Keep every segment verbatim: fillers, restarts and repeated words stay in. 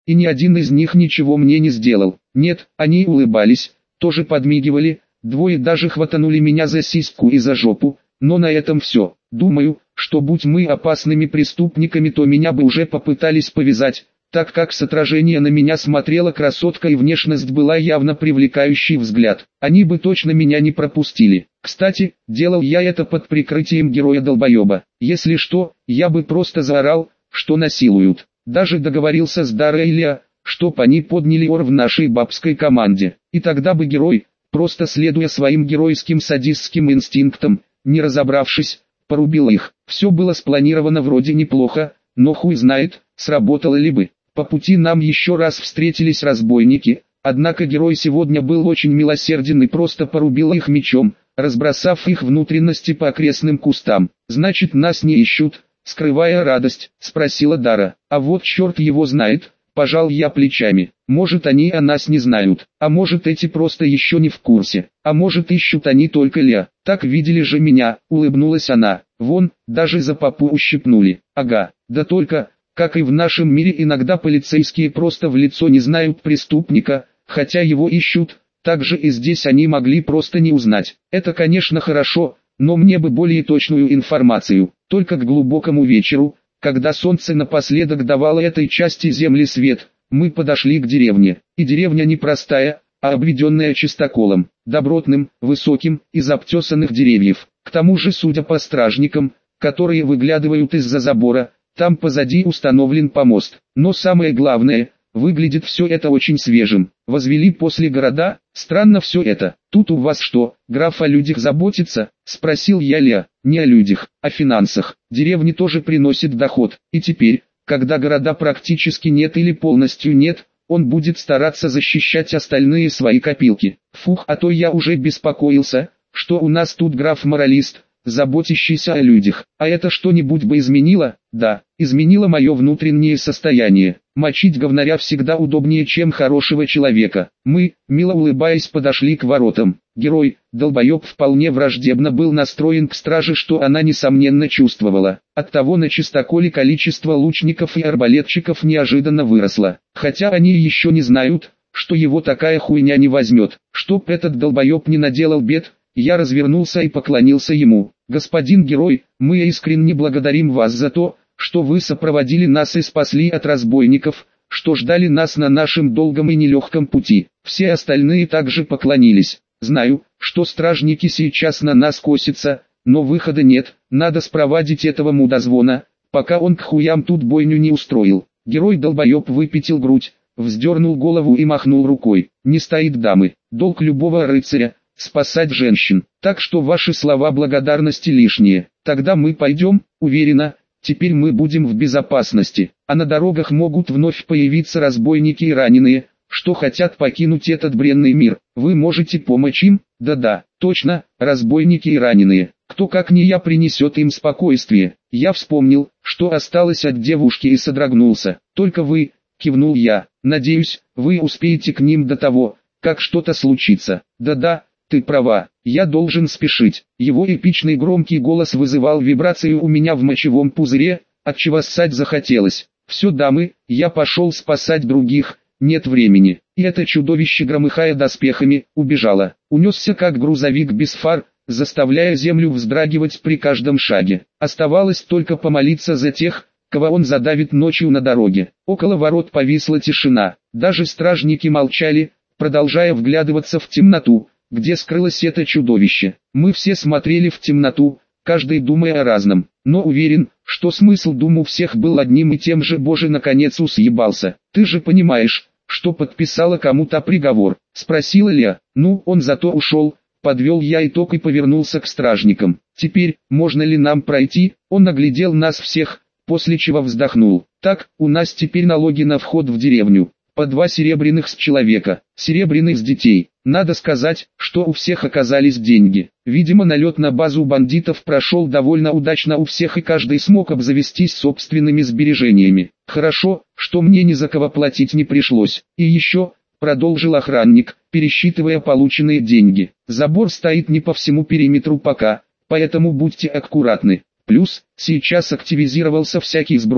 И ни один из них ничего мне не сделал. Нет, они улыбались, тоже подмигивали, двое даже хватанули меня за сиську и за жопу, но на этом все. Думаю, что будь мы опасными преступниками, то меня бы уже попытались повязать, так как с отражения на меня смотрела красотка и внешность была явно привлекающий взгляд. Они бы точно меня не пропустили. Кстати, делал я это под прикрытием героя-долбоеба. Если что, я бы просто заорал, что насилуют. Даже договорился с Дарой и Лео, чтоб они подняли ор в нашей бабской команде. И тогда бы герой, просто следуя своим геройским садистским инстинктам, не разобравшись, порубил их. Все было спланировано вроде неплохо, но хуй знает, сработало ли бы. По пути нам еще раз встретились разбойники, однако герой сегодня был очень милосерден и просто порубил их мечом, разбросав их внутренности по окрестным кустам. «Значит, нас не ищут?» — скрывая радость, спросила Дара. «А вот черт его знает», — пожал я плечами. «Может, они о нас не знают, а может, эти просто еще не в курсе, а может, ищут они только Лео. Так видели же меня», — улыбнулась она. «Вон, даже за попу ущипнули». «Ага, да только, как и в нашем мире, иногда полицейские просто в лицо не знают преступника, хотя его ищут, так же и здесь они могли просто не узнать. Это, конечно, хорошо, но мне бы более точную информацию». Только к глубокому вечеру, когда солнце напоследок давало этой части земли свет, мы подошли к деревне. И деревня не простая, а обведенная чистоколом, добротным, высоким, из обтесанных деревьев. К тому же, судя по стражникам, которые выглядывают из-за забора, там позади установлен помост. Но самое главное, выглядит все это очень свежим. Возвели после города, странно все это. «Тут у вас что, граф о людях заботится?» — спросил я Лео. «Не о людях, о финансах. Деревни тоже приносит доход. И теперь, когда города практически нет или полностью нет, он будет стараться защищать остальные свои копилки. Фух, а то я уже беспокоился, что у нас тут граф-моралист, заботящийся о людях. А это что-нибудь бы изменило?» «Да, изменило мое внутреннее состояние. Мочить говнаря всегда удобнее, чем хорошего человека». Мы, мило улыбаясь, подошли к воротам. Герой, долбоеб, вполне враждебно был настроен к страже, что она несомненно чувствовала. Оттого на чистоколе количество лучников и арбалетчиков неожиданно выросло. Хотя они еще не знают, что его такая хуйня не возьмет. Чтоб этот долбоеб не наделал бед, я развернулся и поклонился ему. «Господин герой, мы искренне благодарим вас за то, что вы сопроводили нас и спасли от разбойников, что ждали нас на нашем долгом и нелегком пути». Все остальные также поклонились. «Знаю, что стражники сейчас на нас косятся, но выхода нет, надо спровадить этого мудозвона, пока он к хуям тут бойню не устроил». Герой-долбоеб выпятил грудь, вздернул голову и махнул рукой. «Не стоит, дамы, долг любого рыцаря — спасать женщин, так что ваши слова благодарности лишние. Тогда мы пойдем, уверена, теперь мы будем в безопасности, а на дорогах могут вновь появиться разбойники и раненые, что хотят покинуть этот бренный мир. Вы можете помочь им?» «Да-да, точно, разбойники и раненые. Кто как не я принесет им спокойствие». Я вспомнил, что осталось от девушки, и содрогнулся. «Только вы», — кивнул я, — «надеюсь, вы успеете к ним до того, как что-то случится». «Да-да, ты права, я должен спешить». Его эпичный громкий голос вызывал вибрацию у меня в мочевом пузыре, отчего ссать захотелось. «Все, дамы, я пошел спасать других, нет времени». И это чудовище, громыхая доспехами, убежало. Унесся как грузовик без фар, заставляя землю вздрагивать при каждом шаге. Оставалось только помолиться за тех, кого он задавит ночью на дороге. Около ворот повисла тишина. Даже стражники молчали, продолжая вглядываться в темноту, где скрылось это чудовище. Мы все смотрели в темноту, каждый думая о разном, но уверен, что смысл дум у всех был одним и тем же. «Боже, наконец усъебался. Ты же понимаешь, что подписала кому-то приговор?» — спросила Лео. «Ну, он зато ушел», — подвел я итог и повернулся к стражникам. «Теперь, можно ли нам пройти?» Он оглядел нас всех, после чего вздохнул. «Так, у нас теперь налоги на вход в деревню. По два серебряных с человека, серебряный с детей. Надо сказать, что у всех оказались деньги. Видимо, налет на базу бандитов прошел довольно удачно у всех, и каждый смог обзавестись собственными сбережениями. Хорошо, что мне ни за кого платить не пришлось. И еще, продолжил охранник, пересчитывая полученные деньги, забор стоит не по всему периметру пока, поэтому будьте аккуратны. Плюс, сейчас активизировался всякий сброд,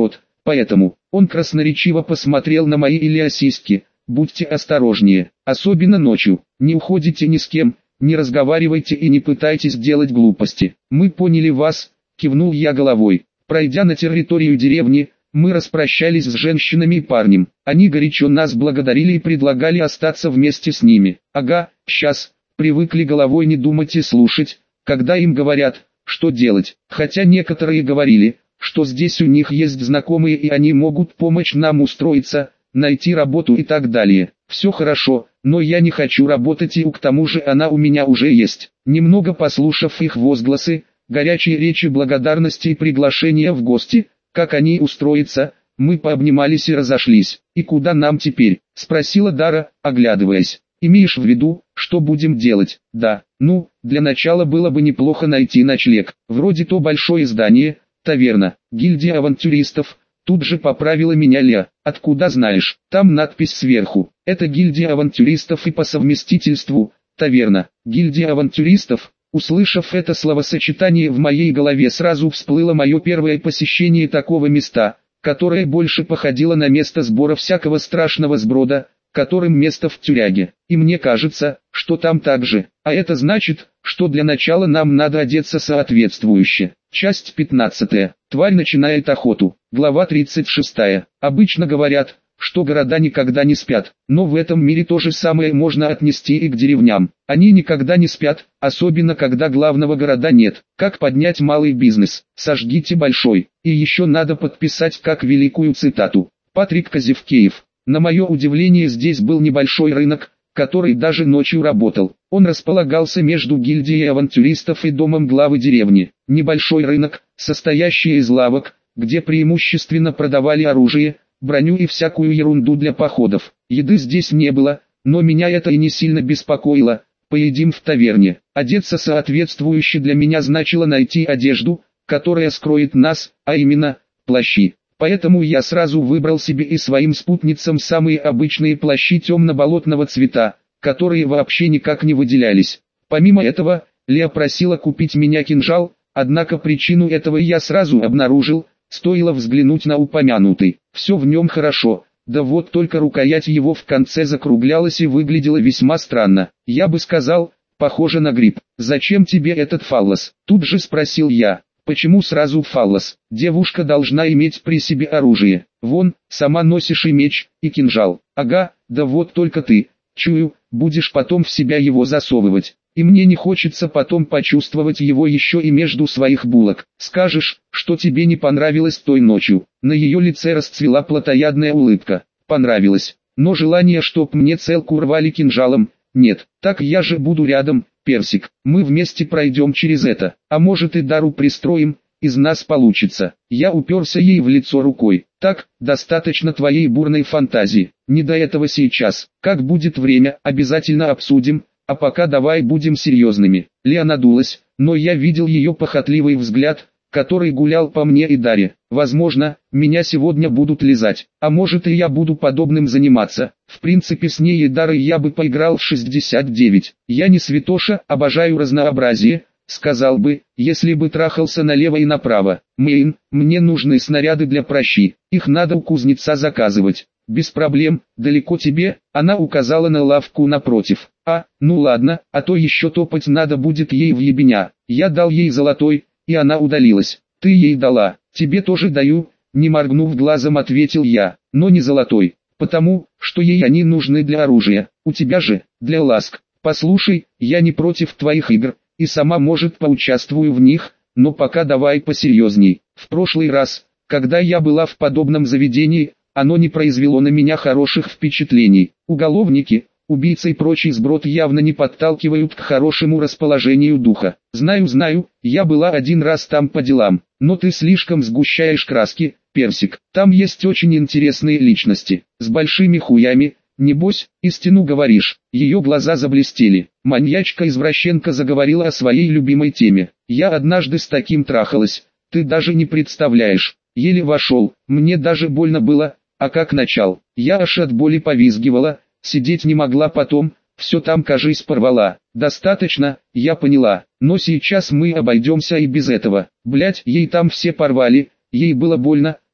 Поэтому, он красноречиво посмотрел на мои или сиськи. Будьте осторожнее, особенно ночью, не уходите ни с кем, не разговаривайте и не пытайтесь делать глупости. Мы поняли вас, кивнул я головой. Пройдя на территорию деревни, мы распрощались с женщинами и парнем. Они горячо нас благодарили и предлагали остаться вместе с ними. Ага, сейчас, привыкли головой не думать и слушать, когда им говорят, что делать. Хотя некоторые говорили, что здесь у них есть знакомые и они могут помочь нам устроиться, найти работу и так далее. Все хорошо, но я не хочу работать и к тому же она у меня уже есть. Немного послушав их возгласы, горячие речи благодарности и приглашения в гости, как они устроятся, мы пообнимались и разошлись. «И куда нам теперь?» – спросила Дара, оглядываясь. «Имеешь в виду, что будем делать?» «Да, ну, для начала было бы неплохо найти ночлег. Вроде то большое здание, таверна, гильдия авантюристов». Тут же поправила меня Ля. «Откуда знаешь?» «Там надпись сверху. Это гильдия авантюристов и по совместительству, таверна, гильдия авантюристов». Услышав это словосочетание, в моей голове сразу всплыло мое первое посещение такого места, которое больше походило на место сбора всякого страшного сброда, которым место в тюряге. И мне кажется, что там так же. А это значит, что для начала нам надо одеться соответствующе. Часть пятнадцатая. Тварь начинает охоту. Глава тридцать шестая. Обычно говорят, что города никогда не спят, но в этом мире то же самое можно отнести и к деревням. Они никогда не спят, особенно когда главного города нет. Как поднять малый бизнес? Сожгите большой. И еще надо подписать как великую цитату. Патрик Козевкеев. На мое удивление, здесь был небольшой рынок, который даже ночью работал. Он располагался между гильдией авантюристов и домом главы деревни. Небольшой рынок, состоящий из лавок, где преимущественно продавали оружие, броню и всякую ерунду для походов. Еды здесь не было, но меня это и не сильно беспокоило. Поедим в таверне. Одеться соответствующе для меня значило найти одежду, которая скроет нас, а именно, плащи. Поэтому я сразу выбрал себе и своим спутницам самые обычные плащи темно-болотного цвета, которые вообще никак не выделялись. Помимо этого, Леа просила купить меня кинжал, однако причину этого я сразу обнаружил, стоило взглянуть на упомянутый. Все в нем хорошо, да вот только рукоять его в конце закруглялась и выглядела весьма странно. Я бы сказал, похоже на гриб. «Зачем тебе этот фаллос?» Тут же спросил я. «Почему сразу фаллос? Девушка должна иметь при себе оружие. Вон, сама носишь и меч, и кинжал». «Ага, да вот только ты, чую, будешь потом в себя его засовывать. И мне не хочется потом почувствовать его еще и между своих булок. Скажешь, что тебе не понравилось той ночью». На ее лице расцвела плотоядная улыбка. «Понравилось. Но желание, чтоб мне целку рвали кинжалом, нет. Так я же буду рядом, Персик. Мы вместе пройдем через это. А может и Дару пристроим, из нас получится». Я уперся ей в лицо рукой. «Так, достаточно твоей бурной фантазии. Не до этого сейчас. Как будет время, обязательно обсудим. А пока давай будем серьезными». Леа надулась, но я видел ее похотливый взгляд, который гулял по мне и Даре. «Возможно, меня сегодня будут лизать, а может и я буду подобным заниматься. В принципе с ней и Дарой я бы поиграл в шестьдесят девять. Я не святоша, обожаю разнообразие, сказал бы, если бы трахался налево и направо. Мэйн, мне нужны снаряды для пращи, их надо у кузнеца заказывать». «Без проблем, далеко тебе?» Она указала на лавку напротив. «А, ну ладно, а то еще топать надо будет ей в ебеня». Я дал ей золотой, и она удалилась. «Ты ей дала, тебе тоже даю», не моргнув глазом ответил я, «но не золотой, потому, что ей они нужны для оружия, у тебя же, для ласк. Послушай, я не против твоих игр, и сама может поучаствую в них, но пока давай посерьезней. В прошлый раз, когда я была в подобном заведении, оно не произвело на меня хороших впечатлений. Уголовники, убийцы и прочий сброд явно не подталкивают к хорошему расположению духа. Знаю, знаю, я была один раз там по делам, но ты слишком сгущаешь краски, Персик. Там есть очень интересные личности, с большими хуями, небось, истину говоришь». Ее глаза заблестели. Маньячка-извращенка заговорила о своей любимой теме. «Я однажды с таким трахалась, ты даже не представляешь. Еле вошел, мне даже больно было, а как начал, я аж от боли повизгивала, сидеть не могла потом, все там, кажись, порвала». «Достаточно, я поняла, но сейчас мы обойдемся и без этого. Блять, ей там все порвали, ей было больно,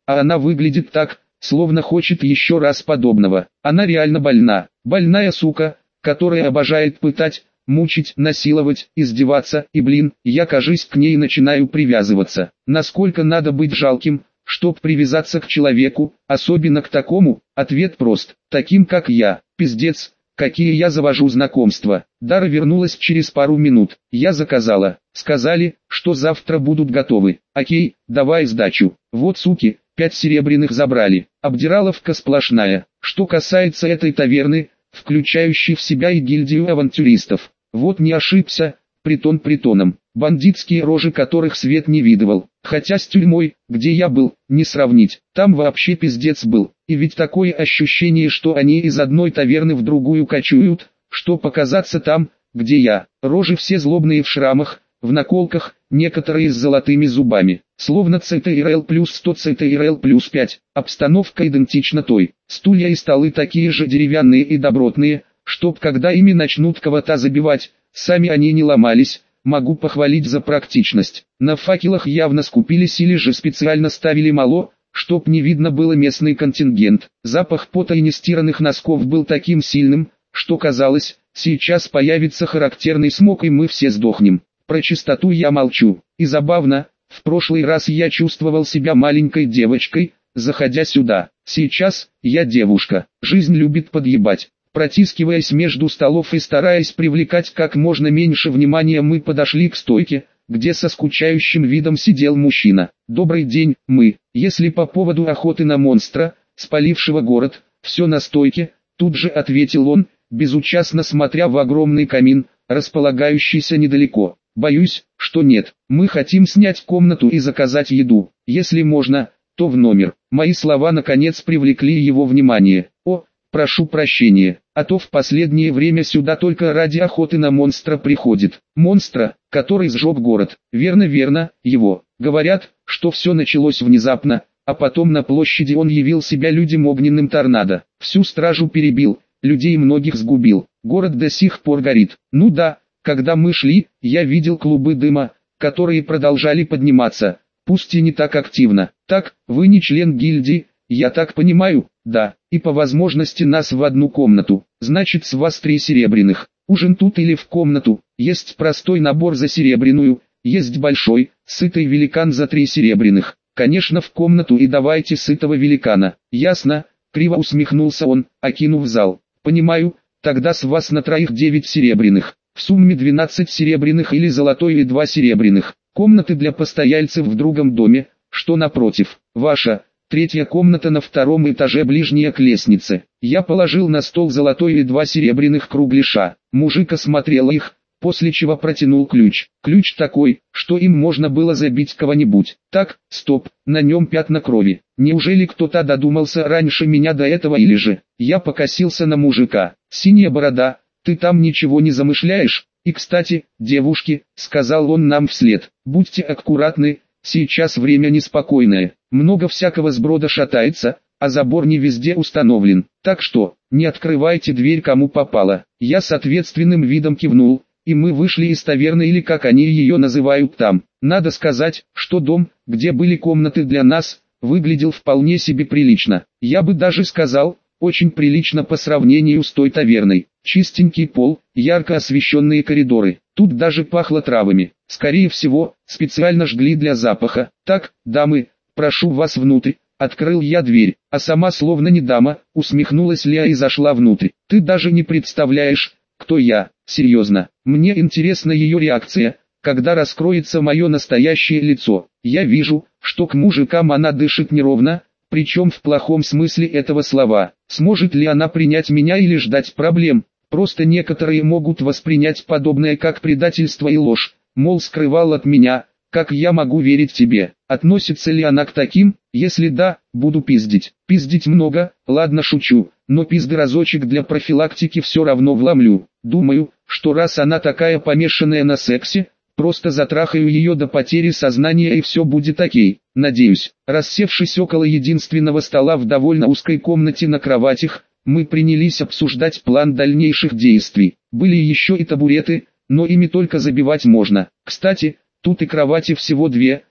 а она выглядит так, словно хочет еще раз подобного. Она реально больна. Больная сука, которая обожает пытать, мучить, насиловать, издеваться, и блин, я, кажись, к ней начинаю привязываться. Насколько надо быть жалким, чтоб привязаться к человеку, особенно к такому? Ответ прост: таким как я. Пиздец, какие я завожу знакомства. Дара вернулась через пару минут. Я заказала. Сказали, что завтра будут готовы. Окей, давай сдачу. Вот суки, пять серебряных забрали. Обдираловка сплошная. Что касается этой таверны, включающей в себя и гильдию авантюристов, вот не ошибся, притон притоном, бандитские рожи которых свет не видывал. Хотя с тюрьмой, где я был, не сравнить. Там вообще пиздец был. И ведь такое ощущение, что они из одной таверны в другую кочуют, что показаться там, где я. Рожи все злобные в шрамах, в наколках, некоторые с золотыми зубами. Словно цэ тэ эр эл плюс сто, цэ тэ эр эл плюс пять. Обстановка идентична той. Стулья и столы такие же деревянные и добротные, чтоб когда ими начнут кого-то забивать, сами они не ломались. Могу похвалить за практичность. На факелах явно скупились или же специально ставили мало, чтоб не видно было местный контингент. Запах пота и нестиранных носков был таким сильным, что казалось, сейчас появится характерный смог и мы все сдохнем. Про чистоту я молчу. И забавно, в прошлый раз я чувствовал себя маленькой девочкой, заходя сюда. Сейчас, я девушка. Жизнь любит подъебать. Протискиваясь между столов и стараясь привлекать как можно меньше внимания, мы подошли к стойке, где со скучающим видом сидел мужчина. «Добрый день, мы, если по поводу охоты на монстра, спалившего город, все на стойке», тут же ответил он, безучастно смотря в огромный камин, располагающийся недалеко. «Боюсь, что нет. Мы хотим снять комнату и заказать еду. Если можно, то в номер». Мои слова наконец привлекли его внимание. «О, прошу прощения, а то в последнее время сюда только ради охоты на монстра приходит». «Монстра, который сжег город». «Верно, верно, его. Говорят, что все началось внезапно, а потом на площади он явил себя людям огненным торнадо. Всю стражу перебил, людей многих сгубил. Город до сих пор горит». «Ну да, когда мы шли, я видел клубы дыма, которые продолжали подниматься, пусть и не так активно». «Так, вы не член гильдии, я так понимаю?» «Да, и по возможности нас в одну комнату. Значит, с вас три серебряных. Ужин тут или в комнату. Есть простой набор за серебряную, есть большой, сытый великан за три серебряных. Конечно, в комнату, и давайте сытого великана». «Ясно», — криво усмехнулся он, окинув зал. «Понимаю, тогда с вас на троих девять серебряных. В сумме двенадцать серебряных или золотой и два серебряных. Комнаты для постояльцев в другом доме, что напротив. Ваша. Третья комната на втором этаже, ближняя к лестнице». Я положил на стол золотой и два серебряных кругляша. Мужик осмотрел их, после чего протянул ключ. Ключ такой, что им можно было забить кого-нибудь. Так, стоп, на нем пятна крови. Неужели кто-то додумался раньше меня до этого, или же? Я покосился на мужика. «Синяя борода, ты там ничего не замышляешь? И кстати, девушки», — сказал он нам вслед, — «будьте аккуратны, сейчас время неспокойное. Много всякого сброда шатается, а забор не везде установлен. Так что, не открывайте дверь кому попало». Я с ответственным видом кивнул, и мы вышли из таверны, или как они ее называют там. Надо сказать, что дом, где были комнаты для нас, выглядел вполне себе прилично. Я бы даже сказал, очень прилично по сравнению с той таверной. Чистенький пол, ярко освещенные коридоры. Тут даже пахло травами. Скорее всего, специально жгли для запаха. «Так, дамы, прошу вас внутрь». Открыл я дверь, а сама словно не дама, усмехнулась Леа и зашла внутрь. «Ты даже не представляешь, кто я, серьезно. Мне интересна ее реакция, когда раскроется мое настоящее лицо. Я вижу, что к мужикам она дышит неровно, причем в плохом смысле этого слова. Сможет ли она принять меня или ждать проблем? Просто некоторые могут воспринять подобное как предательство и ложь, мол, скрывал от меня, как я могу верить тебе. Относится ли она к таким? Если да, буду пиздить. Пиздить много, ладно, шучу, но пизды разочек для профилактики все равно вломлю. Думаю, что раз она такая помешанная на сексе, просто затрахаю ее до потери сознания и все будет окей. Надеюсь. Рассевшись около единственного стола в довольно узкой комнате на кроватях, мы принялись обсуждать план дальнейших действий. Были еще и табуреты, но ими только забивать можно. Кстати, тут и кровати всего две,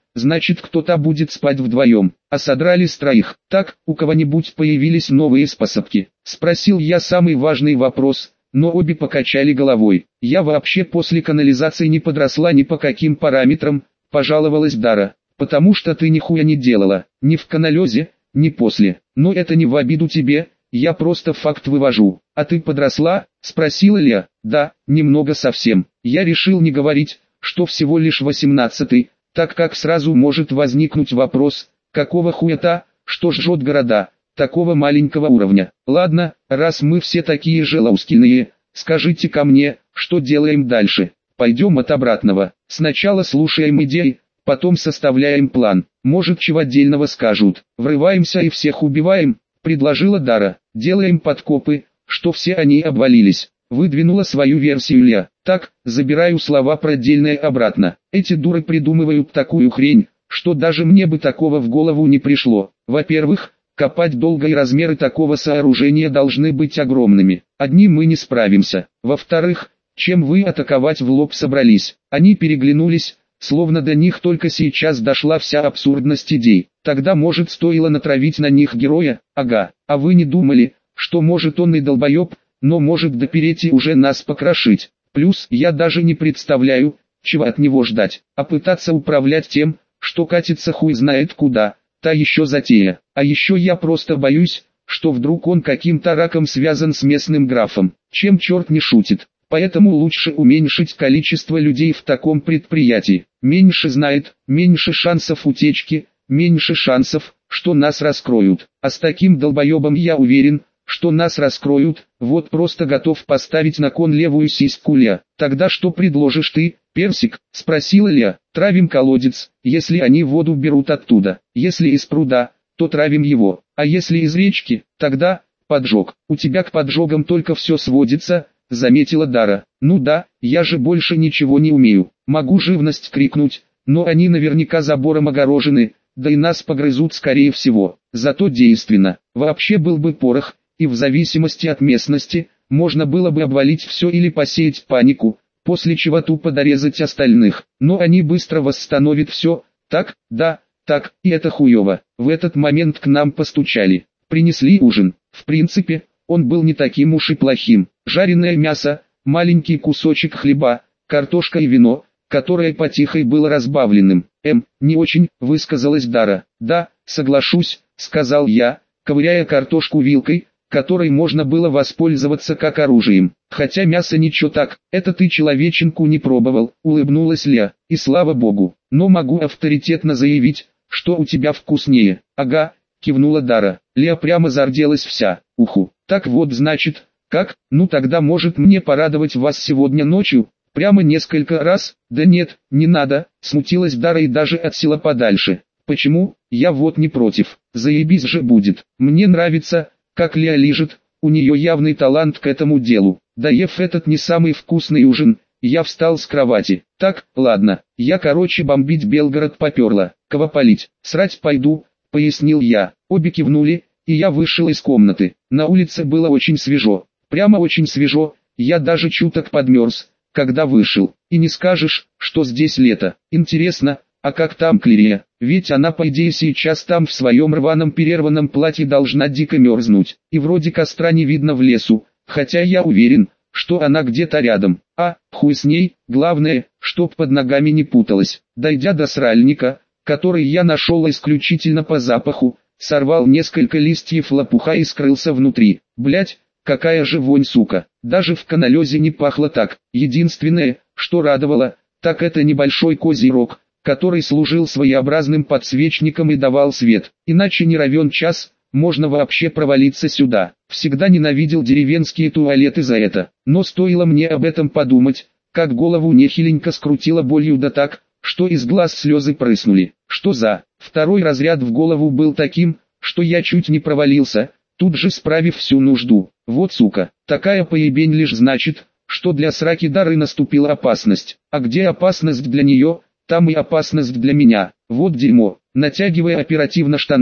значит кто-то будет спать вдвоем, а содрали с троих. Так, у кого-нибудь появились новые способки? Спросил я самый важный вопрос, но обе покачали головой. Я вообще после канализации не подросла ни по каким параметрам, пожаловалась Дара, потому что ты нихуя не делала, ни в каналезе, ни после. Но это не в обиду тебе, я просто факт вывожу. А ты подросла? Спросила Леа. Да, немного совсем. Я решил не говорить, что всего лишь восемнадцатый, так как сразу может возникнуть вопрос, какого хуя-то, что жжет города, такого маленького уровня. Ладно, раз мы все такие же лаускиные, скажите ко мне, что делаем дальше. Пойдем от обратного. Сначала слушаем идеи, потом составляем план. Может, чего отдельного скажут. Врываемся и всех убиваем, предложила Дара. Делаем подкопы, что все они обвалились. Выдвинула свою версию Леа. Так, забираю слова про отдельное обратно. Эти дуры придумывают такую хрень, что даже мне бы такого в голову не пришло. Во-первых, копать долго и размеры такого сооружения должны быть огромными. Одни мы не справимся. Во-вторых, чем вы атаковать в лоб собрались? Они переглянулись, словно до них только сейчас дошла вся абсурдность идей. Тогда может стоило натравить на них героя? Ага, а вы не думали, что может он и долбоеб, но может допереть и уже нас покрошить. Плюс я даже не представляю, чего от него ждать, а пытаться управлять тем, что катится хуй знает куда, та еще затея. А еще я просто боюсь, что вдруг он каким-то раком связан с местным графом, чем черт не шутит. Поэтому лучше уменьшить количество людей в таком предприятии. Меньше знает, меньше шансов утечки, меньше шансов, что нас раскроют. А с таким долбоебом я уверен, что нас раскроют, вот просто готов поставить на кон левую сиську Леа. Тогда что предложишь ты, персик? Спросила Леа. Травим колодец, если они воду берут оттуда. Если из пруда, то травим его. А если из речки, тогда поджог. У тебя к поджогам только все сводится, заметила Дара. Ну да, я же больше ничего не умею. Могу живность крикнуть, но они наверняка забором огорожены, да и нас погрызут скорее всего. Зато действенно. Вообще был бы порох, и в зависимости от местности, можно было бы обвалить все или посеять панику, после чего тупо дорезать остальных. Но они быстро восстановят все. Так, да, так, и это хуево. В этот момент к нам постучали. Принесли ужин. В принципе, он был не таким уж и плохим. Жареное мясо, маленький кусочек хлеба, картошка и вино, которое потихой было разбавленным. Эм, не очень, высказалась Дара. Да, соглашусь, сказал я, ковыряя картошку вилкой, которой можно было воспользоваться как оружием. Хотя мясо ничего так, это ты человеченку не пробовал, улыбнулась Леа. И слава богу, но могу авторитетно заявить, что у тебя вкуснее. Ага, кивнула Дара. Леа прямо зарделась вся. Уху. Так вот значит, как? Ну тогда может мне порадовать вас сегодня ночью? Прямо несколько раз? Да нет, не надо, смутилась Дара и даже отсела подальше. Почему? Я вот не против. Заебись же будет. Мне нравится, как Леа лижет, у нее явный талант к этому делу. Доев этот не самый вкусный ужин, я встал с кровати. Так, ладно, я короче бомбить Белгород поперла. Кого палить? Срать пойду, пояснил я. Обе кивнули, и я вышел из комнаты. На улице было очень свежо. Прямо очень свежо, я даже чуток подмерз, когда вышел. И не скажешь, что здесь лето. Интересно, а как там Клирия? Ведь она по идее сейчас там в своем рваном перерванном платье должна дико мерзнуть. И вроде костра не видно в лесу, хотя я уверен, что она где-то рядом. А, хуй с ней, главное, чтоб под ногами не путалась. Дойдя до сральника, который я нашел исключительно по запаху, сорвал несколько листьев лопуха и скрылся внутри. Блять, какая же вонь, сука. Даже в каналезе не пахло так. Единственное, что радовало, так это небольшой козий рог, который служил своеобразным подсвечником и давал свет. Иначе не равен час, можно вообще провалиться сюда. Всегда ненавидел деревенские туалеты за это. Но стоило мне об этом подумать, как голову нехиленько скрутило болью да так, что из глаз слезы прыснули. Что за? Второй разряд в голову был таким, что я чуть не провалился, тут же справив всю нужду. Вот сука, такая поебень лишь значит, что для сраки Дары наступила опасность. А где опасность для нее, там и опасность для меня. Вот дерьмо. Натягивая оперативно штаны,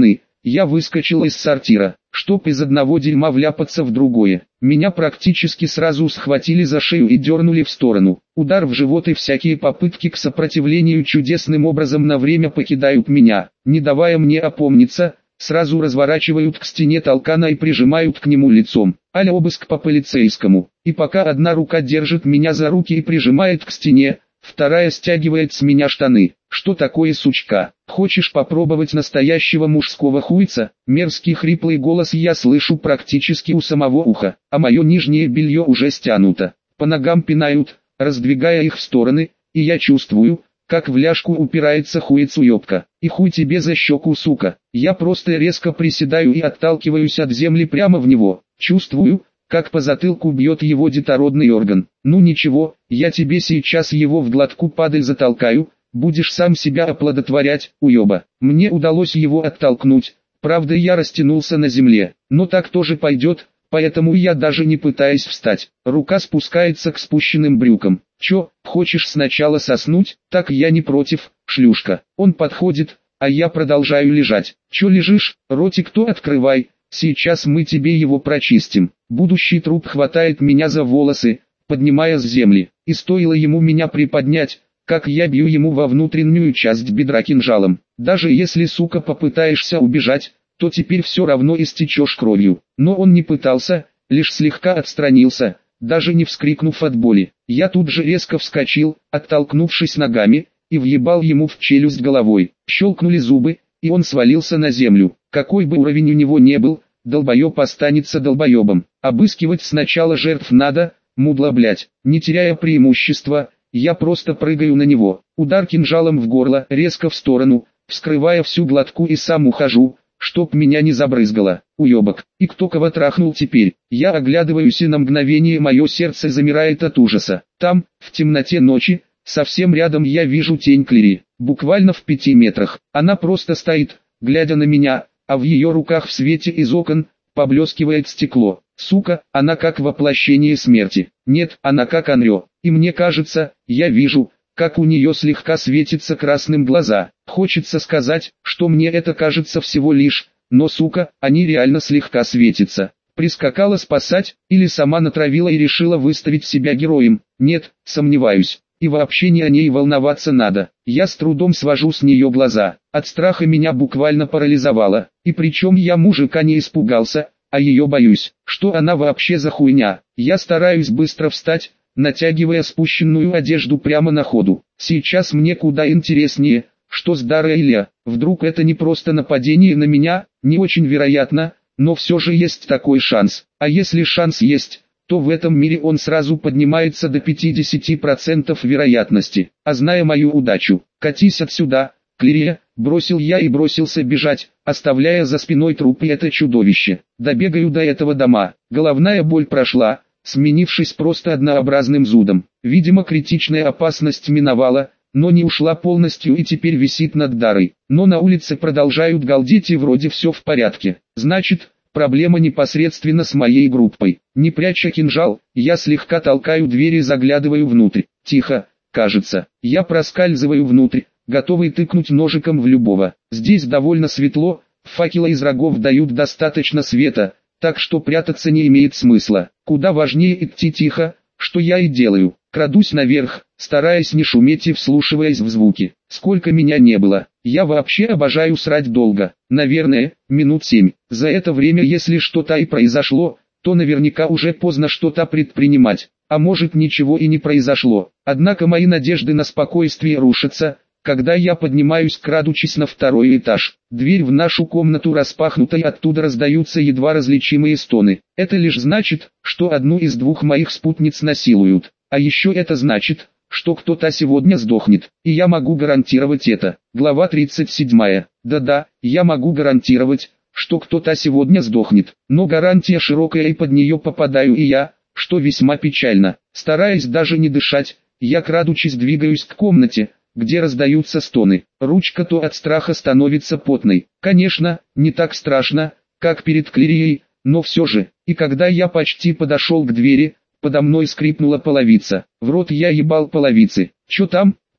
Я выскочил из сортира, чтоб из одного дерьма вляпаться в другое. Меня практически сразу схватили за шею и дернули в сторону. Удар в живот и всякие попытки к сопротивлению чудесным образом на время покидают меня, не давая мне опомниться. Сразу разворачивают к стене толкана и прижимают к нему лицом. Аля обыск по полицейскому. И пока одна рука держит меня за руки и прижимает к стене, вторая стягивает с меня штаны. Что такое, сучка? Хочешь попробовать настоящего мужского хуйца? Мерзкий хриплый голос я слышу практически у самого уха, а мое нижнее белье уже стянуто. По ногам пинают, раздвигая их в стороны, и я чувствую, как в ляжку упирается хуец-уебка. И хуй тебе за щеку, сука. Я просто резко приседаю и отталкиваюсь от земли прямо в него. Чувствую, как по затылку бьет его детородный орган. Ну ничего, я тебе сейчас его в глотку падаль затолкаю, будешь сам себя оплодотворять, уеба. Мне удалось его оттолкнуть, правда я растянулся на земле, но так тоже пойдет. Поэтому я даже не пытаюсь встать. Рука спускается к спущенным брюкам. Чё, хочешь сначала соснуть? Так я не против, шлюшка. Он подходит, а я продолжаю лежать. Чё лежишь? Ротик-то открывай, сейчас мы тебе его прочистим. Будущий труп хватает меня за волосы, поднимая с земли. И стоило ему меня приподнять, как я бью ему во внутреннюю часть бедра кинжалом. Даже если, сука, попытаешься убежать, то теперь все равно истечешь кровью. Но он не пытался, лишь слегка отстранился, даже не вскрикнув от боли. Я тут же резко вскочил, оттолкнувшись ногами, и въебал ему в челюсть головой. Щелкнули зубы, и он свалился на землю. Какой бы уровень у него не был, долбоеб останется долбоебом. Обыскивать сначала жертв надо, мудло блять. Не теряя преимущества, я просто прыгаю на него. Удар кинжалом в горло, резко в сторону, вскрывая всю глотку и сам ухожу, чтоб меня не забрызгало, уебок. И кто кого трахнул теперь? Я оглядываюсь, и на мгновение мое сердце замирает от ужаса. Там, в темноте ночи, совсем рядом я вижу тень Клири, буквально в пяти метрах. Она просто стоит, глядя на меня, а в ее руках в свете из окон поблескивает стекло. Сука, она как воплощение смерти. Нет, она как Анрё. И мне кажется, я вижу, как у нее слегка светятся красным глаза. Хочется сказать, что мне это кажется всего лишь, но, сука, они реально слегка светятся. Прискакала спасать, или сама натравила и решила выставить себя героем? Нет, сомневаюсь. И вообще не о ней волноваться надо. Я с трудом свожу с нее глаза. От страха меня буквально парализовало. И причем я мужика не испугался, а ее боюсь. Что она вообще за хуйня? Я стараюсь быстро встать, натягивая спущенную одежду прямо на ходу. Сейчас мне куда интереснее, что с Дарой Илья. Вдруг это не просто нападение на меня, не очень вероятно, но все же есть такой шанс. А если шанс есть, то в этом мире он сразу поднимается до пятидесяти процентов вероятности. А зная мою удачу, катись отсюда, Клирия, бросил я и бросился бежать, оставляя за спиной труп и это чудовище. Добегаю до этого дома, головная боль прошла, сменившись просто однообразным зудом. Видимо, критичная опасность миновала, но не ушла полностью и теперь висит над Дарой. Но на улице продолжают галдеть и вроде все в порядке. Значит, проблема непосредственно с моей группой. Не пряча кинжал, я слегка толкаю дверь и заглядываю внутрь. Тихо, кажется. Я проскальзываю внутрь, готовый тыкнуть ножиком в любого. Здесь довольно светло, факелы из рогов дают достаточно света, так что прятаться не имеет смысла. Куда важнее идти тихо, что я и делаю. Крадусь наверх, стараясь не шуметь и вслушиваясь в звуки. Сколько меня не было, я вообще обожаю срать долго. Наверное, минут семь. За это время, если что-то и произошло, то наверняка уже поздно что-то предпринимать. А может, ничего и не произошло. Однако мои надежды на спокойствие рушатся, когда я поднимаюсь, крадучись на второй этаж. Дверь в нашу комнату распахнута и оттуда раздаются едва различимые стоны. Это лишь значит, что одну из двух моих спутниц насилуют. А еще это значит, что кто-то сегодня сдохнет. И я могу гарантировать это. Глава тридцать седьмая. Да-да, я могу гарантировать, что кто-то сегодня сдохнет. Но гарантия широкая и под нее попадаю и я, что весьма печально. Стараясь даже не дышать, я крадучись двигаюсь к комнате, где раздаются стоны. Ручка то от страха становится потной. Конечно, не так страшно, как перед Клирией, но все же. И когда я почти подошел к двери, подо мной скрипнула половица. В рот я ебал половицы. Чё там?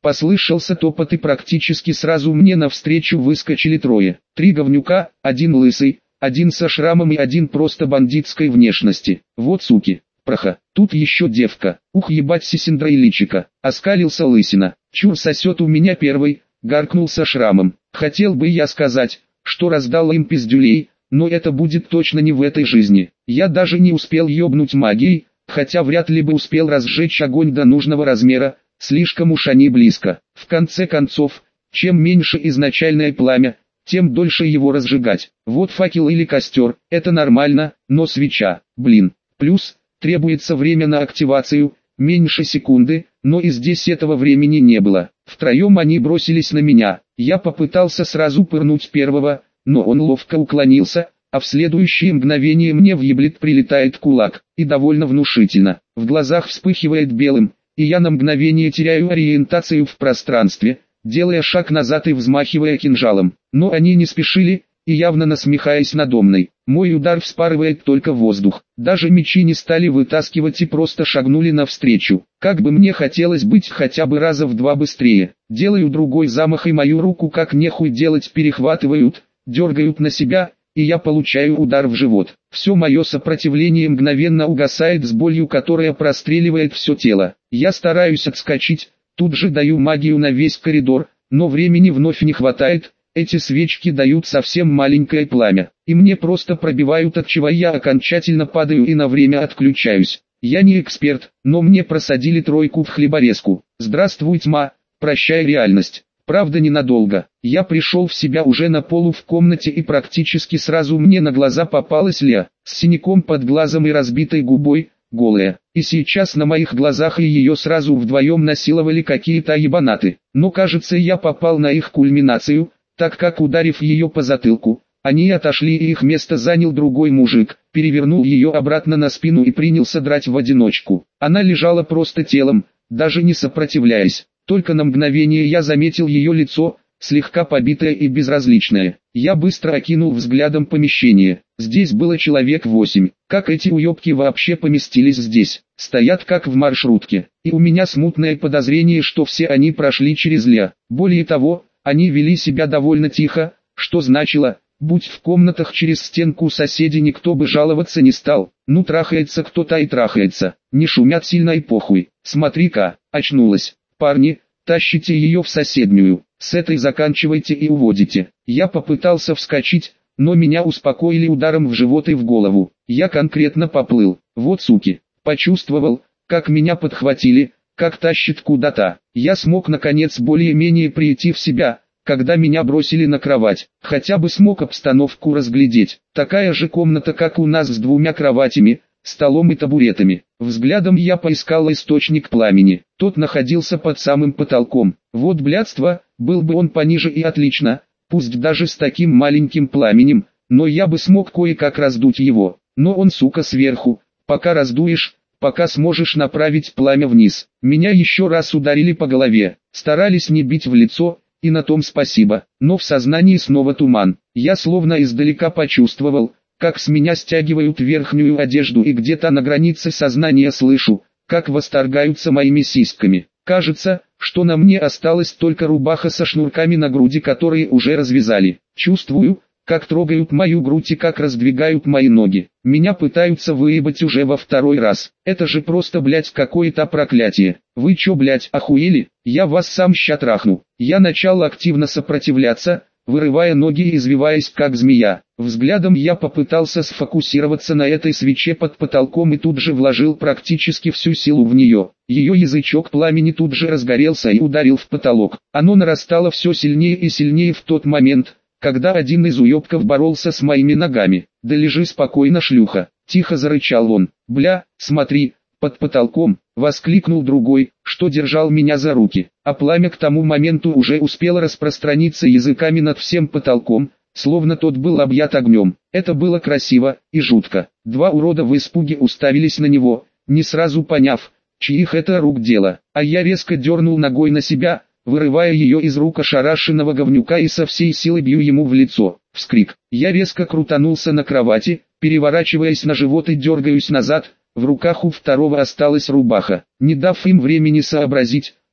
Послышался топот и практически сразу мне навстречу выскочили трое. Три говнюка, один лысый, один со шрамом и один просто бандитской внешности. Вот суки. Проха. Тут еще девка. Ух, ебать сисиндра и личика. Оскалился лысина. Чур сосет у меня первый, гаркнул со шрамом. Хотел бы я сказать, что раздал им пиздюлей, но это будет точно не в этой жизни. Я даже не успел ёбнуть магией, хотя вряд ли бы успел разжечь огонь до нужного размера, слишком уж они близко. В конце концов, чем меньше изначальное пламя, тем дольше его разжигать. Вот факел или костер, это нормально, но свеча, блин. Плюс, требуется время на активацию, меньше секунды, но и здесь этого времени не было. Втроем они бросились на меня, я попытался сразу пырнуть первого, но он ловко уклонился, а в следующее мгновение мне в еблет прилетает кулак, и довольно внушительно. В глазах вспыхивает белым, и я на мгновение теряю ориентацию в пространстве, делая шаг назад и взмахивая кинжалом. Но они не спешили, и явно насмехаясь надо мной. Мой удар вспарывает только воздух. Даже мечи не стали вытаскивать и просто шагнули навстречу. Как бы мне хотелось быть хотя бы раза в два быстрее. Делаю другой замах и мою руку как нехуй делать перехватывают, дергают на себя, и я получаю удар в живот. Все мое сопротивление мгновенно угасает с болью, которая простреливает все тело. Я стараюсь отскочить, тут же даю магию на весь коридор, но времени вновь не хватает. Эти свечки дают совсем маленькое пламя, и мне просто пробивают, отчего я окончательно падаю и на время отключаюсь. Я не эксперт, но мне просадили тройку в хлеборезку. Здравствуй, тьма, прощай реальность. Правда ненадолго. Я пришел в себя уже на полу в комнате, и практически сразу мне на глаза попалась Ля, с синяком под глазом и разбитой губой, голая. И сейчас на моих глазах и ее сразу вдвоем насиловали какие-то ебанаты. Но кажется, я попал на их кульминацию, так как, ударив ее по затылку, они отошли и их место занял другой мужик, перевернул ее обратно на спину и принялся драть в одиночку. Она лежала просто телом, даже не сопротивляясь. Только на мгновение я заметил ее лицо, слегка побитое и безразличное. Я быстро окинул взглядом помещение. Здесь было человек восемь. Как эти уебки вообще поместились здесь? Стоят как в маршрутке. И у меня смутное подозрение, что все они прошли через Ля. Более того, они вели себя довольно тихо, что значило, будь в комнатах через стенку соседи, никто бы жаловаться не стал. Ну трахается кто-то и трахается, не шумят сильно и похуй. Смотри-ка, очнулась. Парни, тащите ее в соседнюю, с этой заканчивайте и уводите. Я попытался вскочить, но меня успокоили ударом в живот и в голову. Я конкретно поплыл. Вот суки, почувствовал, как меня подхватили, как тащит куда-то. Я смог наконец более-менее прийти в себя, когда меня бросили на кровать. Хотя бы смог обстановку разглядеть. Такая же комната, как у нас, с двумя кроватями, столом и табуретами. Взглядом я поискал источник пламени. Тот находился под самым потолком. Вот блядство, был бы он пониже и отлично, пусть даже с таким маленьким пламенем, но я бы смог кое-как раздуть его. Но он, сука, сверху. Пока раздуешь, пока сможешь направить пламя вниз. Меня еще раз ударили по голове, старались не бить в лицо, и на том спасибо. Но в сознании снова туман. Я словно издалека почувствовал, как с меня стягивают верхнюю одежду, и где-то на границе сознания слышу, как восторгаются моими сиськами. Кажется, что на мне осталась только рубаха со шнурками на груди, которые уже развязали. Чувствую, как трогают мою грудь и как раздвигают мои ноги. Меня пытаются выебать уже во второй раз. Это же просто, блять, какое-то проклятие. Вы чё, блять, охуели? Я вас сам ща трахну. Я начал активно сопротивляться, вырывая ноги и извиваясь как змея. Взглядом я попытался сфокусироваться на этой свече под потолком и тут же вложил практически всю силу в нее. Ее язычок пламени тут же разгорелся и ударил в потолок. Оно нарастало все сильнее и сильнее в тот момент, когда один из уебков боролся с моими ногами. «Да лежи спокойно, шлюха!» — тихо зарычал он. «Бля, смотри, под потолком!» — воскликнул другой, что держал меня за руки. А пламя к тому моменту уже успело распространиться языками над всем потолком, словно тот был объят огнем. Это было красиво и жутко. Два урода в испуге уставились на него, не сразу поняв, чьих это рук дело. А я резко дернул ногой на себя, вырывая ее из рук ошарашенного говнюка и со всей силы бью ему в лицо. Вскрик. Я резко крутанулся на кровати, переворачиваясь на живот и дергаюсь назад. В руках у второго осталась рубаха. Не дав им времени сообразить,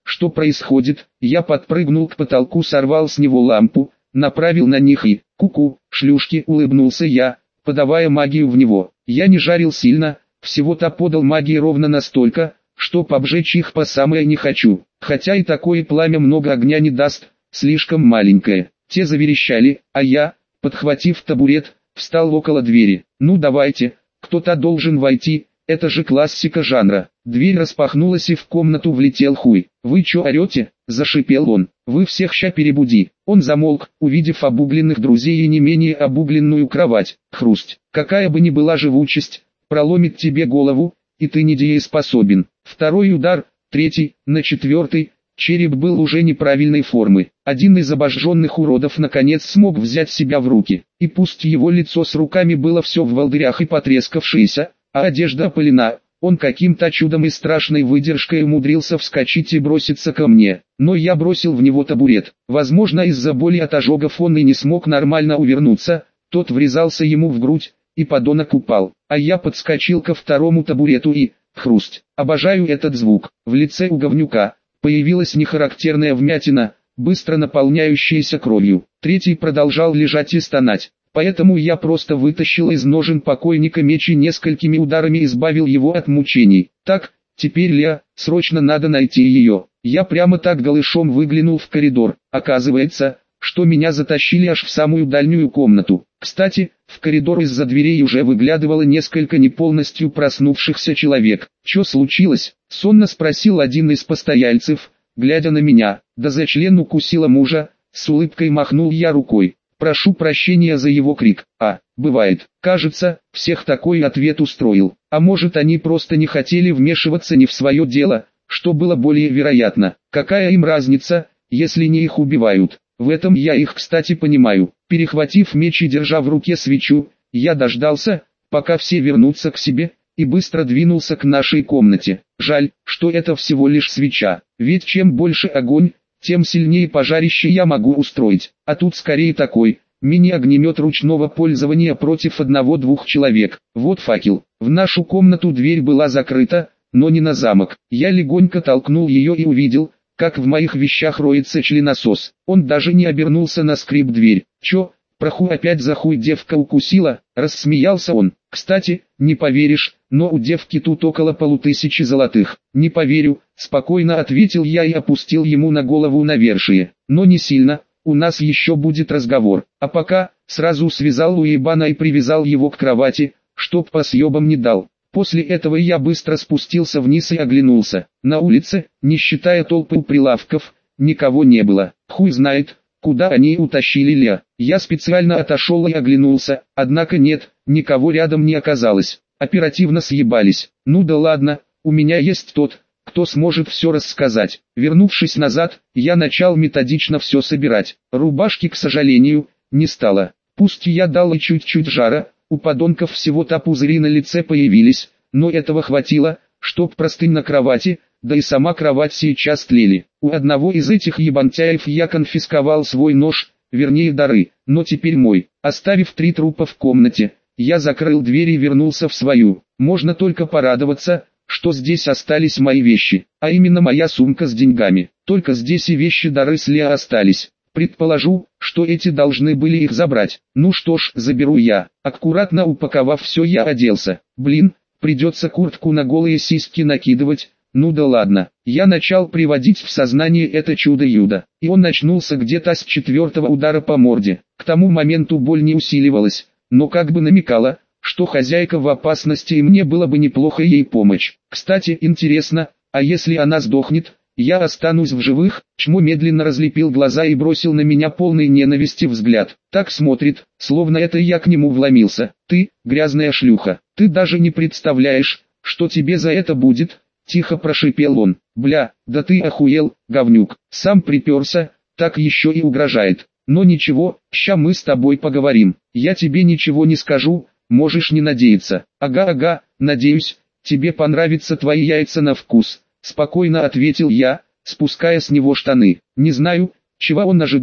что происходит. Я подпрыгнул к потолку, сорвал с него лампу, направил на них и, ку-ку, шлюшки, улыбнулся я, подавая магию в него. Я не жарил сильно, всего-то подал магии ровно настолько, чтоб обжечь их по самое не хочу. Хотя и такое пламя много огня не даст, слишком маленькое. Те заверещали, а я, подхватив табурет, встал около двери. Ну давайте, кто-то должен войти, это же классика жанра. Дверь распахнулась и в комнату влетел Хуй. «Вы чё орете?» – зашипел он. «Вы всех ща перебуди». Он замолк, увидев обугленных друзей и не менее обугленную кровать. Хрусть. Какая бы ни была живучесть, проломит тебе голову, и ты недееспособен. Второй удар, третий, на четвертый. Череп был уже неправильной формы. Один из обожженных уродов наконец смог взять себя в руки. И пусть его лицо с руками было все в волдырях и потрескавшееся, а одежда опылена, он каким-то чудом и страшной выдержкой умудрился вскочить и броситься ко мне. Но я бросил в него табурет. Возможно, из-за боли от ожогов он и не смог нормально увернуться, тот врезался ему в грудь, и подонок упал. А я подскочил ко второму табурету и... хрусть. Обожаю этот звук. В лице у говнюка появилась нехарактерная вмятина, быстро наполняющаяся кровью. Третий продолжал лежать и стонать. Поэтому я просто вытащил из ножен покойника меч и несколькими ударами избавил его от мучений. Так, теперь Леа, срочно надо найти ее. Я прямо так голышом выглянул в коридор. Оказывается, что меня затащили аж в самую дальнюю комнату. Кстати, в коридор из-за дверей уже выглядывало несколько не полностью проснувшихся человек. «Чё случилось?» — сонно спросил один из постояльцев, глядя на меня. «Да за член укусила мужа», — с улыбкой махнул я рукой. Прошу прощения за его крик. А, бывает. Кажется, всех такой ответ устроил. А может, они просто не хотели вмешиваться не в свое дело, что было более вероятно. Какая им разница, если не их убивают? В этом я их, кстати, понимаю. Перехватив меч и держа в руке свечу, я дождался, пока все вернутся к себе, и быстро двинулся к нашей комнате. Жаль, что это всего лишь свеча. Ведь чем больше огонь, тем сильнее пожарище я могу устроить. А тут скорее такой, мини-огнемет ручного пользования против одного-двух человек. Вот факел. В нашу комнату дверь была закрыта, но не на замок. Я легонько толкнул ее и увидел, как в моих вещах роется членосос. Он даже не обернулся на скрип дверь. «Чё, прохуй опять за хуй девка укусила?» — рассмеялся он. «Кстати, не поверишь, но у девки тут около полутысячи золотых». «Не поверю», — спокойно ответил я и опустил ему на голову навершие. «Но не сильно, у нас еще будет разговор. А пока...» Сразу связал уебана и привязал его к кровати, чтоб по съебам не дал. После этого я быстро спустился вниз и оглянулся. На улице, не считая толпы у прилавков, никого не было. Хуй знает, куда они утащили Леа. Я специально отошел и оглянулся, однако нет, никого рядом не оказалось. Оперативно съебались. Ну да ладно, у меня есть тот, кто сможет все рассказать. Вернувшись назад, я начал методично все собирать. Рубашки, к сожалению, не стало. Пусть я дал и чуть-чуть жара, у подонков всего-то пузыри на лице появились, но этого хватило, чтоб простынь на кровати, да и сама кровать сейчас тлели. У одного из этих ебантяев я конфисковал свой нож, вернее дары, но теперь мой. Оставив три трупа в комнате, я закрыл дверь и вернулся в свою. Можно только порадоваться, что здесь остались мои вещи, а именно моя сумка с деньгами. Только здесь и вещи-дары с Леа остались. Предположу, что эти должны были их забрать. Ну что ж, заберу я. Аккуратно упаковав все, я оделся. Блин, придется куртку на голые сиськи накидывать. Ну да ладно. Я начал приводить в сознание это чудо-юдо. И он очнулся где-то с четвертого удара по морде. К тому моменту боль не усиливалась, но как бы намекала, что хозяйка в опасности и мне было бы неплохо ей помочь. Кстати, интересно, а если она сдохнет, я останусь в живых? Чмо медленно разлепил глаза и бросил на меня полный ненависти взгляд. Так смотрит, словно это я к нему вломился. Ты, грязная шлюха, ты даже не представляешь, что тебе за это будет? Тихо прошипел он. Бля, да ты охуел, говнюк. Сам приперся, так еще и угрожает. Но ничего, ща мы с тобой поговорим. Я тебе ничего не скажу, можешь не надеяться. Ага-ага, надеюсь, тебе понравятся твои яйца на вкус. Спокойно ответил я, спуская с него штаны. Не знаю, чего он ожидал,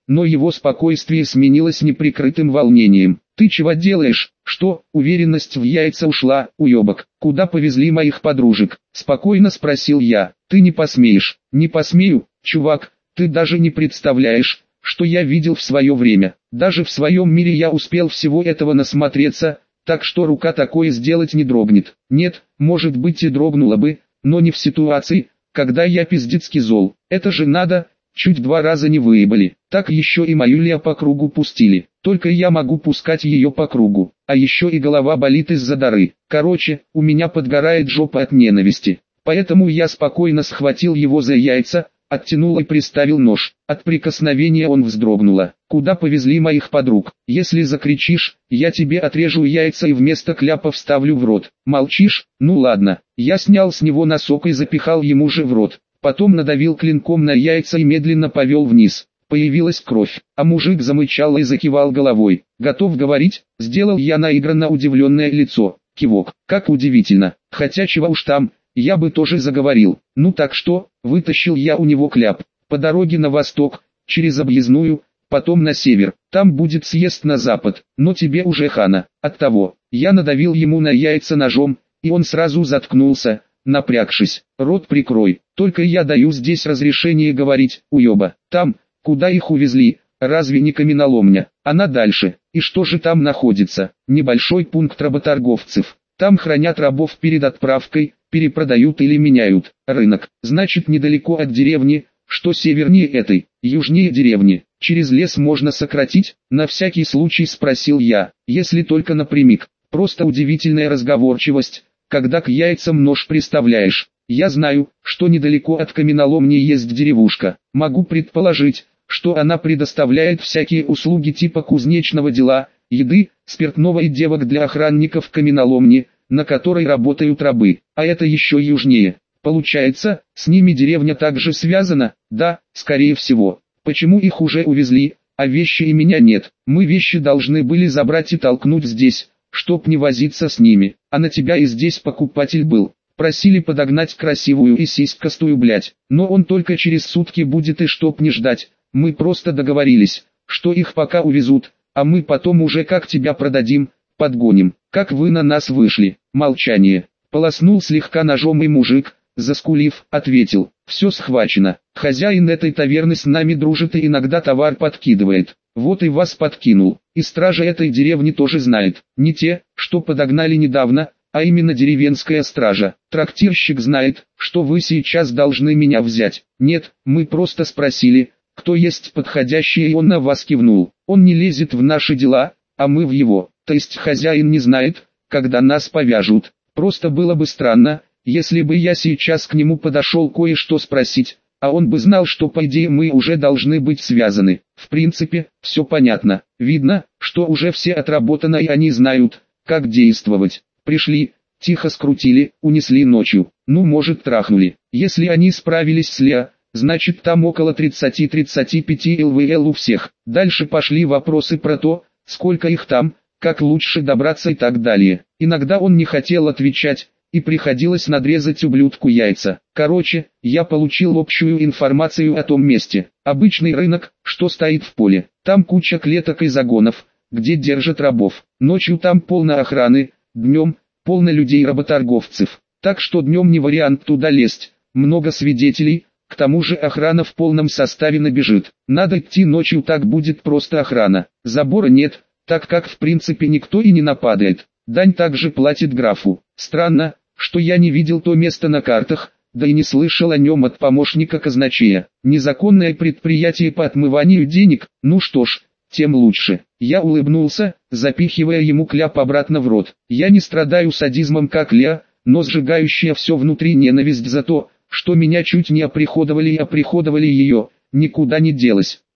но его спокойствие сменилось неприкрытым волнением. «Ты чего делаешь? Что?» Уверенность в яйца ушла. «Уебок, куда повезли моих подружек?» Спокойно спросил я. «Ты не посмеешь». «Не посмею, чувак, ты даже не представляешь, что я видел в свое время. Даже в своем мире я успел всего этого насмотреться, так что рука такое сделать не дрогнет. Нет, может быть и дрогнула бы, но не в ситуации, когда я пиздецки зол. Это же надо, чуть два раза не выебали. Так еще и мою Леа по кругу пустили. Только я могу пускать ее по кругу. А еще и голова болит из-за дары. Короче, у меня подгорает жопа от ненависти. Поэтому я спокойно схватил его за яйца, оттянул и приставил нож. От прикосновения он вздрогнула. «Куда повезли моих подруг? Если закричишь, я тебе отрежу яйца и вместо кляпа вставлю в рот». «Молчишь? Ну ладно». Я снял с него носок и запихал ему же в рот. Потом надавил клинком на яйца и медленно повел вниз. Появилась кровь, а мужик замычал и закивал головой. «Готов говорить?» Сделал я наигранно удивленное лицо. Кивок. «Как удивительно. Хотя чего уж там, я бы тоже заговорил». «Ну так что?» Вытащил я у него кляп. «По дороге на восток, через объездную, потом на север. Там будет съезд на запад, но тебе уже хана». Оттого я надавил ему на яйца ножом, и он сразу заткнулся, напрягшись. «Рот прикрой, только я даю здесь разрешение говорить, уеба. Там, куда их увезли, разве не каменоломня? Она дальше. И что же там находится? Небольшой пункт работорговцев. Там хранят рабов перед отправкой, перепродают или меняют. Рынок, значит, недалеко от деревни, что севернее этой, южнее деревни. Через лес можно сократить?» На всякий случай спросил я, если только напрямик. Просто удивительная разговорчивость, когда к яйцам нож приставляешь. «Я знаю, что недалеко от каменоломни есть деревушка. Могу предположить, что она предоставляет всякие услуги типа кузнечного дела, еды, спиртного и девок для охранников каменоломни, на которой работают рабы. А это еще южнее. Получается, с ними деревня также связана?» «Да, скорее всего. Почему их уже увезли, а вещи и меня нет? Мы вещи должны были забрать и толкнуть здесь, чтоб не возиться с ними. А на тебя и здесь покупатель был. Просили подогнать красивую и сиськастую блять. Но он только через сутки будет, и чтоб не ждать, мы просто договорились, что их пока увезут, а мы потом уже как тебя продадим, подгоним. Как вы на нас вышли?» Молчание. Полоснул слегка ножом и мужик, заскулив, ответил: «Все схвачено. Хозяин этой таверны с нами дружит и иногда товар подкидывает. Вот и вас подкинул. И стража этой деревни тоже знает. Не те, что подогнали недавно, а именно деревенская стража. Трактирщик знает, что вы сейчас должны меня взять. Нет, мы просто спросили, кто есть подходящий, и он на вас кивнул. Он не лезет в наши дела, а мы в его. То есть хозяин не знает, когда нас повяжут. Просто было бы странно, если бы я сейчас к нему подошел кое-что спросить, а он бы знал, что по идее мы уже должны быть связаны. В принципе, все понятно. Видно, что уже все отработано и они знают, как действовать. Пришли, тихо скрутили, унесли ночью. Ну, может, трахнули. Если они справились с Леа, значит там около тридцати-тридцати пяти эл вэ эл у всех. Дальше пошли вопросы про то, сколько их там, как лучше добраться и так далее. Иногда он не хотел отвечать, и приходилось надрезать ублюдку яйца. Короче, я получил общую информацию о том месте. Обычный рынок, что стоит в поле. Там куча клеток и загонов, где держат рабов. Ночью там полно охраны, днем полно людей-работорговцев. Так что днем не вариант туда лезть. Много свидетелей, к тому же охрана в полном составе набежит. Надо идти ночью, так будет просто охрана. Забора нет, так как в принципе никто и не нападает. Дань также платит графу. Странно, что я не видел то место на картах, да и не слышал о нем от помощника казначея. Незаконное предприятие по отмыванию денег, ну что ж, тем лучше. Я улыбнулся, запихивая ему кляп обратно в рот. Я не страдаю садизмом как Леа, но сжигающая все внутри ненависть за то, что меня чуть не оприходовали и оприходовали ее, никуда не делась.